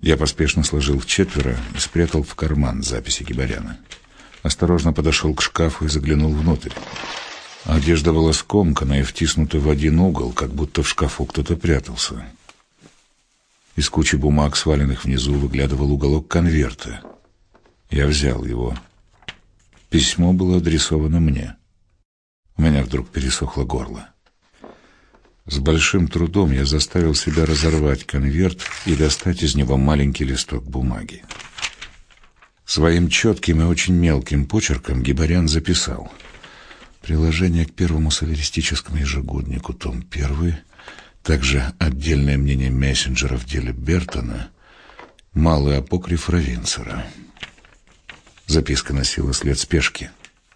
Я поспешно сложил в четверо и спрятал в карман записи Гибаряна. Осторожно подошел к шкафу и заглянул внутрь. Одежда была скомкана и втиснута в один угол, как будто в шкафу кто-то прятался. Из кучи бумаг, сваленных внизу, выглядывал уголок конверта. Я взял его. Письмо было адресовано мне. У меня вдруг пересохло горло. С большим трудом я заставил себя разорвать конверт и достать из него маленький листок бумаги. Своим четким и очень мелким почерком Гибарян записал: приложение к первому соляристическому ежегоднику, том 1, также отдельное мнение Мессенджера в деле Бертона, малый апокриф Равинцера. Записка носила след спешки.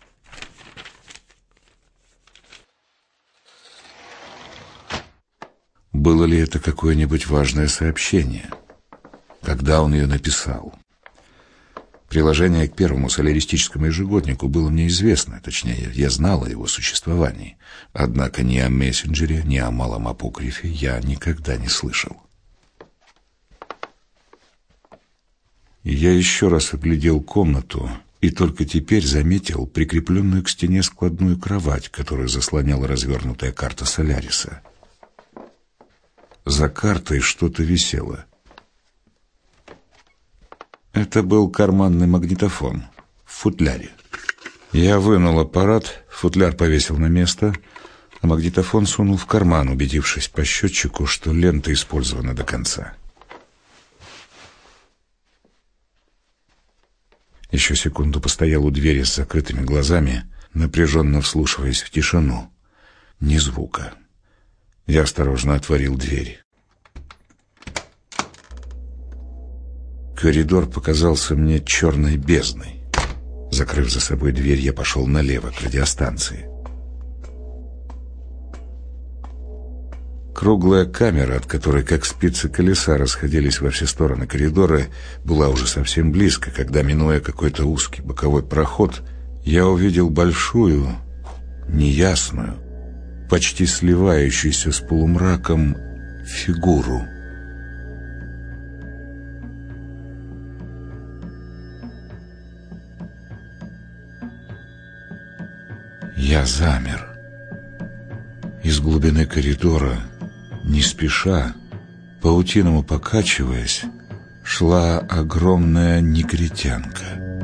Было ли это какое-нибудь важное сообщение? Когда он ее написал? Приложение к первому соляристическому ежегоднику было мне известно, точнее, я знал о его существовании. Однако ни о мессенджере, ни о малом апокрифе я никогда не слышал. Я еще раз оглядел комнату и только теперь заметил прикрепленную к стене складную кровать, которую заслоняла развернутая карта Соляриса. За картой что-то висело. Это был карманный магнитофон в футляре. Я вынул аппарат, футляр повесил на место, а магнитофон сунул в карман, убедившись по счетчику, что лента использована до конца. Еще секунду постоял у двери с закрытыми глазами, напряженно вслушиваясь в тишину. Ни звука. Я осторожно отворил дверь. Коридор показался мне черной бездной. Закрыв за собой дверь, я пошел налево, к радиостанции. Круглая камера, от которой, как спицы колеса, расходились во все стороны коридора, была уже совсем близко, когда, минуя какой-то узкий боковой проход, я увидел большую, неясную, почти сливающуюся с полумраком фигуру. Я замер. Из глубины коридора, не спеша, паутиному покачиваясь, шла огромная негритянка.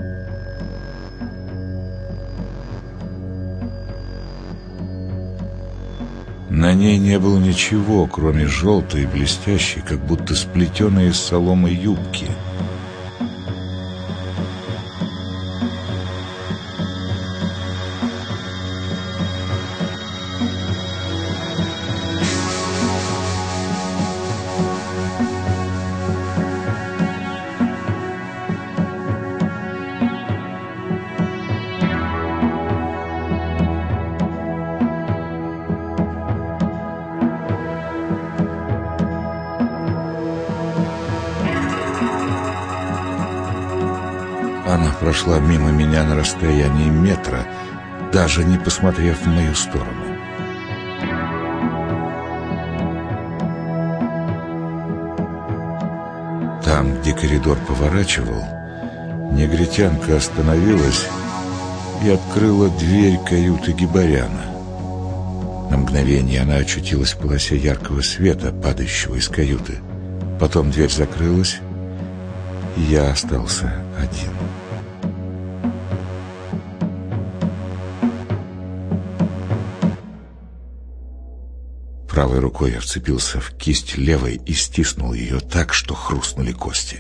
На ней не было ничего, кроме желтой, блестящей, как будто сплетенной из соломы юбки. Она прошла мимо меня на расстоянии метра, даже не посмотрев в мою сторону. Там, где коридор поворачивал, негритянка остановилась и открыла дверь каюты Гибаряна. На мгновение она очутилась в полосе яркого света, падающего из каюты. Потом дверь закрылась, и я остался один. Правой рукой я вцепился в кисть левой и стиснул ее так, что хрустнули кости.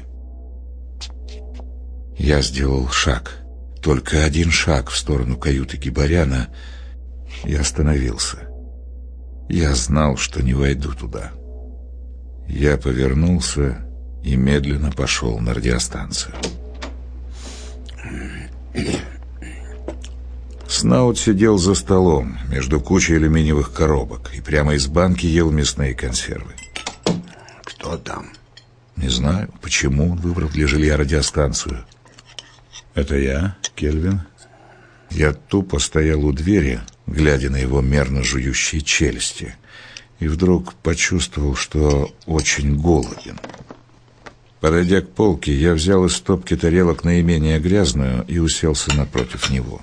Я сделал шаг, только один шаг в сторону каюты Гибаряна, и остановился. Я знал, что не войду туда. Я повернулся и медленно пошел на радиостанцию. Снаут сидел за столом между кучей алюминиевых коробок и прямо из банки ел мясные консервы. Кто там? Не знаю, почему он выбрал для жилья радиостанцию. Это я, Кельвин. Я тупо стоял у двери, глядя на его мерно жующие челюсти, и вдруг почувствовал, что очень голоден. Подойдя к полке, я взял из стопки тарелок наименее грязную и уселся напротив него.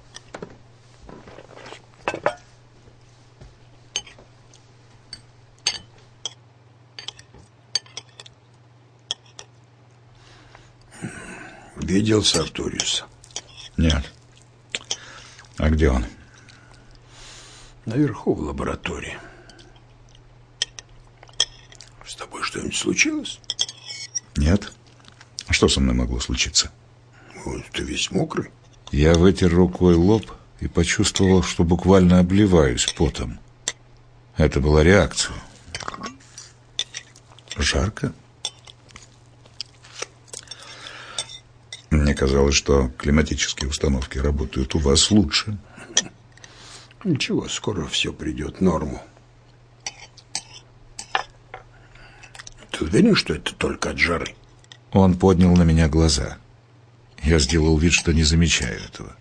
Видел Сарториуса? Нет. А где он? Наверху в лаборатории. С тобой что-нибудь случилось? Нет. А что со мной могло случиться? Ты весь мокрый. Я вытер рукой лоб и почувствовал, что буквально обливаюсь потом. Это была реакция. Жарко? Мне казалось, что климатические установки работают у вас лучше. Ничего, скоро все придет в норму. Ты уверен, что это только от жары? Он поднял на меня глаза. Я сделал вид, что не замечаю этого.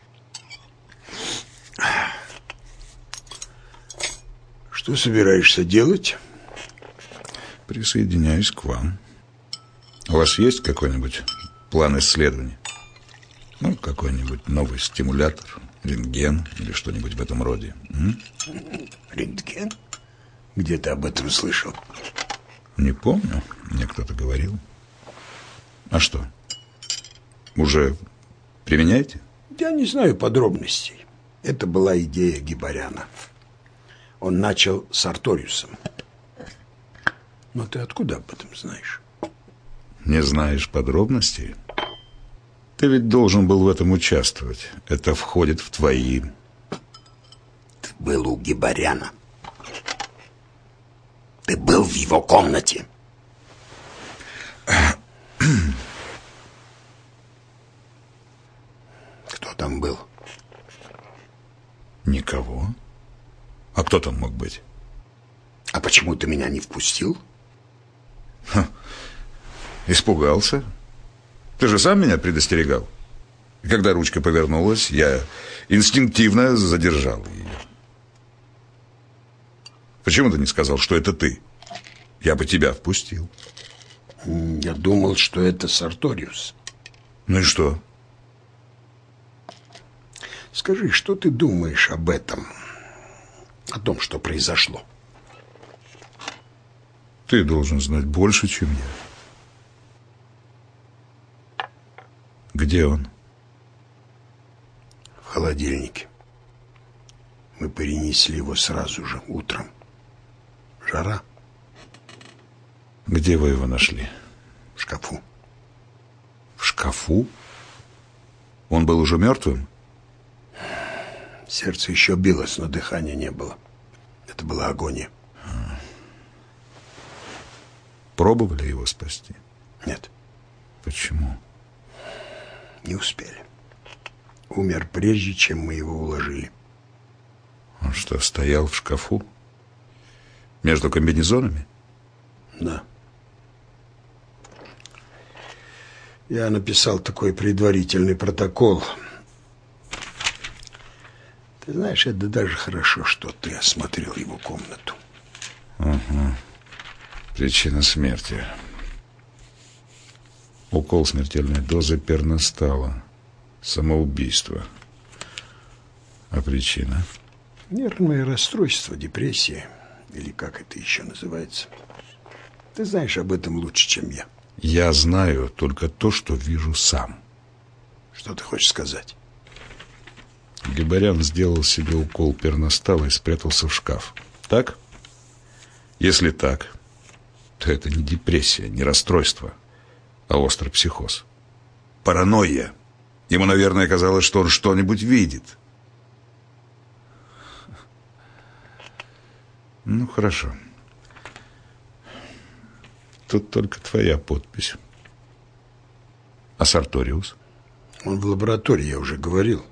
Что собираешься делать? Присоединяюсь к вам. У вас есть какой-нибудь план исследований? Ну, какой-нибудь новый стимулятор, рентген или что-нибудь в этом роде. Рентген? Где ты об этом слышал? Не помню. Мне кто-то говорил. А что? Уже применяете? Я не знаю подробностей. Это была идея Гибаряна. Он начал с Арториусом. Но ты откуда об этом знаешь? Не знаешь подробностей? Ты ведь должен был в этом участвовать. Это входит в твои... Ты был у Гибаряна. Ты был в его комнате. Кто там был? Никого. А кто там мог быть? А почему ты меня не впустил? Испугался. Ты же сам меня предостерегал. И когда ручка повернулась, я инстинктивно задержал ее. Почему ты не сказал, что это ты? Я бы тебя впустил. Я думал, что это Сарториус. Ну и что? Скажи, что ты думаешь об этом? О том, что произошло? Ты должен знать больше, чем я. Где он? В холодильнике. Мы перенесли его сразу же, утром. Жара. Где вы его нашли? В шкафу. В шкафу? Он был уже мертвым? Сердце еще билось, но дыхания не было. Это была агония. Пробовали его спасти? Нет. Почему? Не успели. Умер прежде, чем мы его уложили. Он что, стоял в шкафу? Между комбинезонами? Да. Я написал такой предварительный протокол. Ты знаешь, это даже хорошо, что ты осмотрел его комнату. Угу. Причина смерти. Укол смертельной дозы перностала. Самоубийство. А причина? Нервное расстройство, депрессия. Или как это еще называется. Ты знаешь об этом лучше, чем я. Я знаю только то, что вижу сам. Что ты хочешь сказать? Гибарян сделал себе укол перностала и спрятался в шкаф. Так? Если так, то это не депрессия, не расстройство, а острый психоз. Паранойя. Ему, наверное, казалось, что он что-нибудь видит. Ну, хорошо. Тут только твоя подпись. А Сарториус? Он в лаборатории, я уже говорил.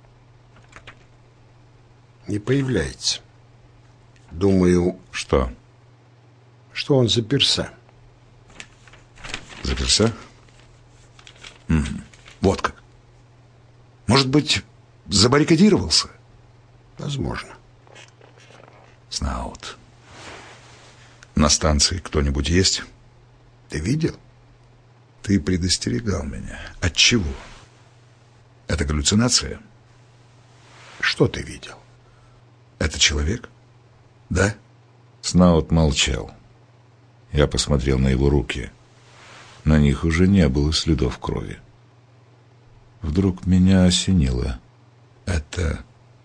Не появляется. Думаю... Что? Что он заперся. Заперся? Угу. Вот как. Может быть, забаррикадировался? Возможно. Снаут. На станции кто-нибудь есть? Ты видел? Ты Ты предостерегал меня. От чего? Это галлюцинация? Что ты видел? Это человек? Да? Снаут молчал. Я посмотрел на его руки. На них уже не было следов крови. Вдруг меня осенило. Это...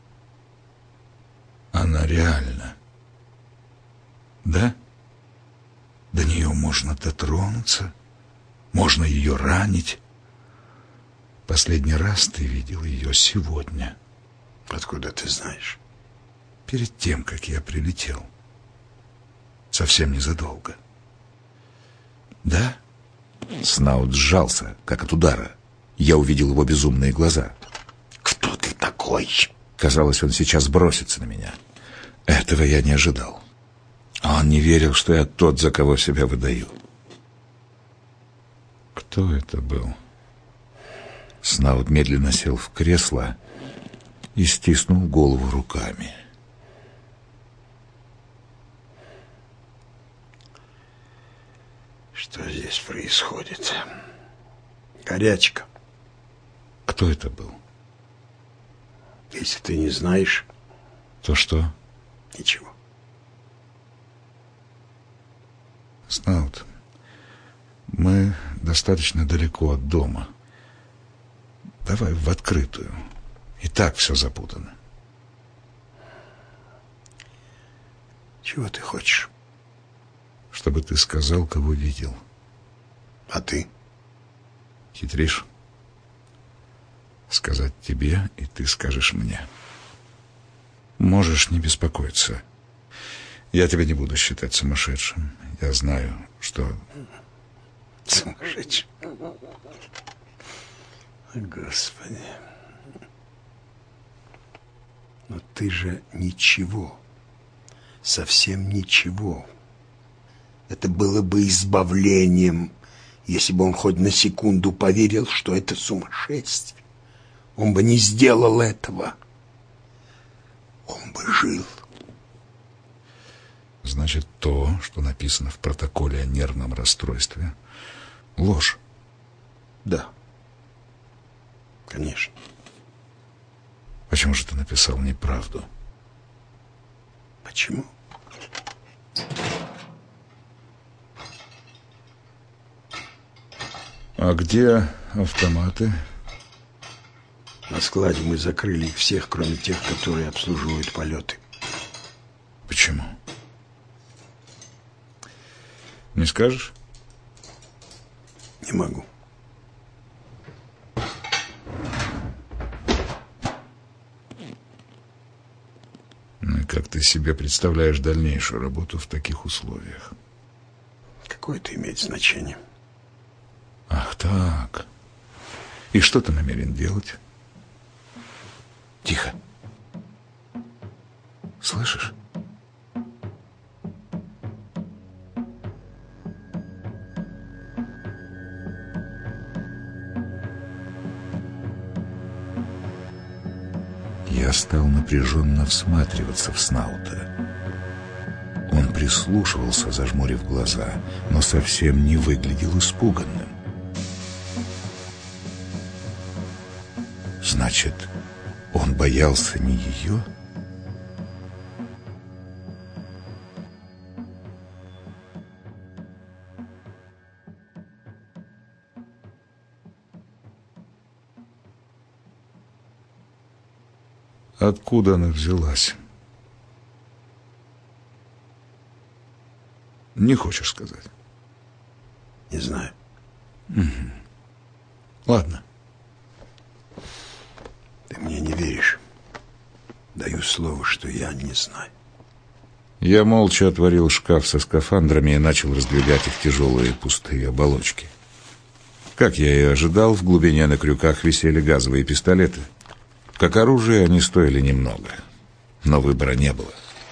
Она реальна. Да? До нее можно дотронуться. Можно ее ранить. Последний раз ты видел ее сегодня. Откуда ты знаешь? Перед тем, как я прилетел. Совсем незадолго. Да? Снаут сжался, как от удара. Я увидел его безумные глаза. Кто ты такой? Казалось, он сейчас бросится на меня. Этого я не ожидал. Он не верил, что я тот, за кого себя выдаю. Кто это был? Снаут медленно сел в кресло и стиснул голову руками. Что здесь происходит? Горячка. Кто это был? Если ты не знаешь... То что? Ничего. Снаут, мы достаточно далеко от дома. Давай в открытую. И так все запутано. Чего ты хочешь? Чтобы ты сказал, кого видел. А ты? Хитришь? Сказать тебе, и ты скажешь мне. Можешь не беспокоиться. Я тебя не буду считать сумасшедшим. Я знаю, что... Сумасшедшим. Господи. Но ты же ничего. Совсем ничего. Это было бы избавлением, если бы он хоть на секунду поверил, что это сумасшествие. Он бы не сделал этого. Он бы жил. Значит, то, что написано в протоколе о нервном расстройстве, ложь. Да. Конечно. Почему же ты написал неправду? Почему? А где автоматы? На складе мы закрыли их всех, кроме тех, которые обслуживают полеты. Почему? Не скажешь? Не могу. Ну и как ты себе представляешь дальнейшую работу в таких условиях? Какое это имеет значение? Ах так. И что ты намерен делать? Тихо. Слышишь? Я стал напряженно всматриваться в Снаута. Он прислушивался, зажмурив глаза, но совсем не выглядел испуганным. Значит, он боялся не ее? Откуда она взялась? Не хочешь сказать? Не знаю. Угу. Ладно. Ты мне не веришь. Даю слово, что я не знаю. Я молча отворил шкаф со скафандрами и начал раздвигать их тяжелые пустые оболочки. Как я и ожидал, в глубине на крюках висели газовые пистолеты. Как оружие они стоили немного, но выбора не было.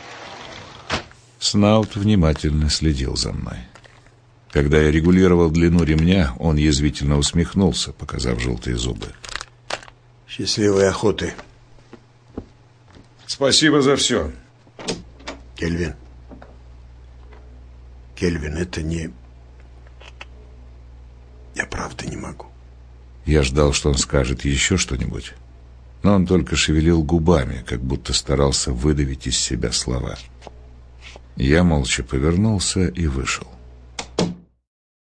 Снаут внимательно следил за мной. Когда я регулировал длину ремня, он язвительно усмехнулся, показав желтые зубы. Счастливой охоты. Спасибо за все. Кельвин. Кельвин, это не... Я правда не могу. Я ждал, что он скажет еще что-нибудь, но он только шевелил губами, как будто старался выдавить из себя слова. Я молча повернулся и вышел.